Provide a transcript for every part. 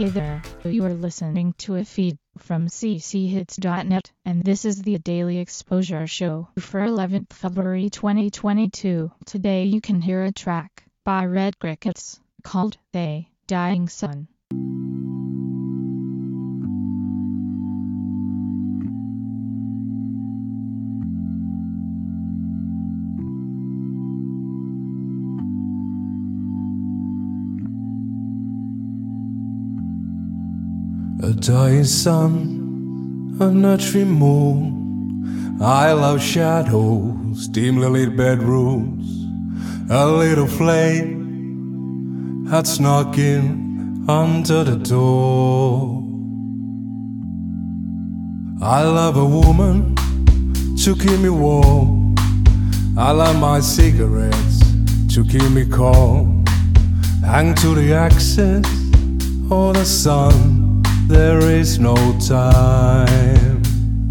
Hey there, you are listening to a feed from cchits.net, and this is the Daily Exposure Show for 11th February 2022. Today you can hear a track by Red Crickets called "They Dying Sun." A dying sun, an archery moon. I love shadows, dimly lit bedrooms. A little flame had snuck in under the door. I love a woman to keep me warm. I love my cigarettes to keep me calm. Hang to the axis of the sun. There is no time.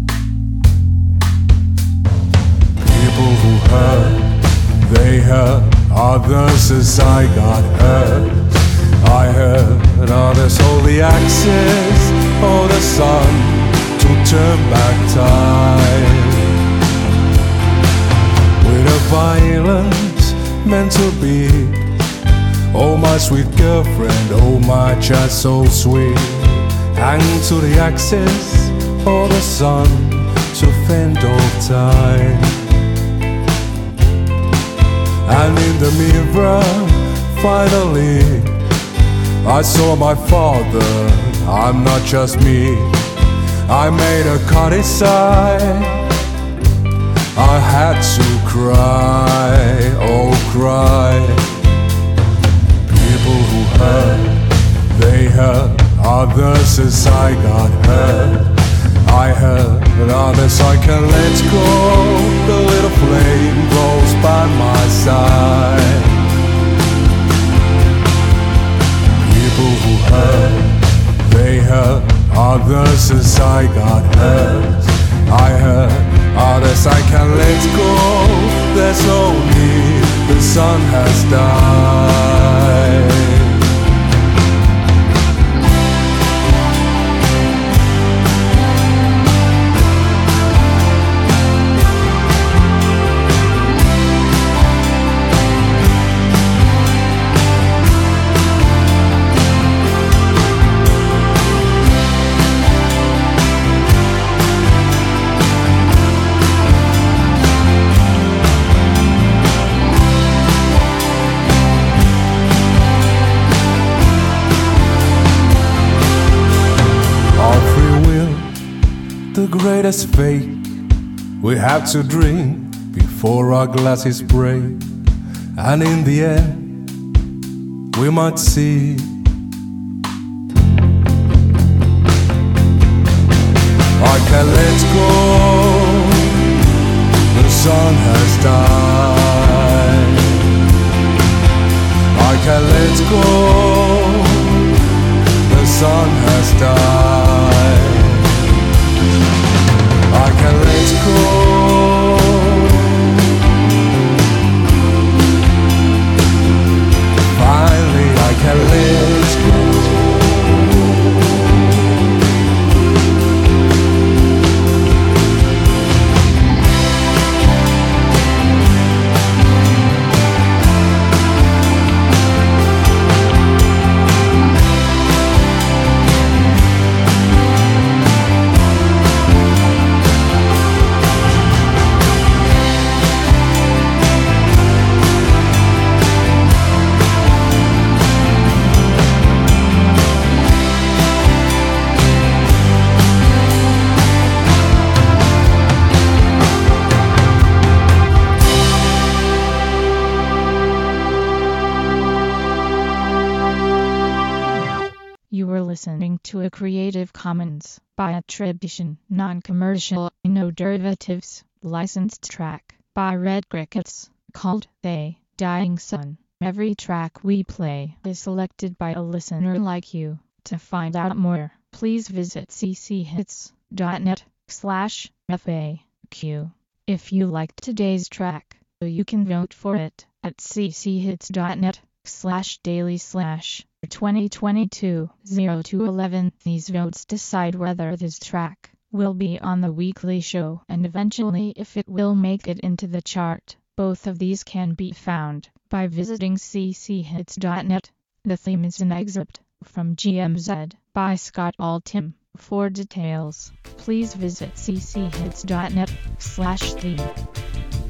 People who hurt, they hurt others as I got hurt. I hurt others, hold the axis of the sun to turn back time. With a violence meant to be. Oh my sweet girlfriend, oh my child so sweet. Hang to the axis of the sun to fend off time. And in the mirror, finally, I saw my father. I'm not just me. I made a cut inside. I had to cry, oh cry. People who hurt, they hurt others as I got hurt. I hurt others I can let go. The little flame grows by my side. People who hurt, they hurt others as I got hurt. I hurt others I can let go. There's no need, the sun has died. The greatest fate we have to drink before our glasses break, and in the end we might see. I can let go, the sun has died. I can let go, the sun has died. I can let go. Finally I can let go. You were listening to a Creative Commons by attribution, non-commercial, no derivatives, licensed track by Red Crickets called "They Dying Sun." Every track we play is selected by a listener like you. To find out more, please visit cchits.net/FAQ. If you liked today's track, you can vote for it at cchits.net. /daily/2022-0211. These votes decide whether this track will be on the weekly show and eventually if it will make it into the chart. Both of these can be found by visiting cchits.net. The theme is an excerpt from GMZ by Scott Altham. For details, please visit cchits.net/theme.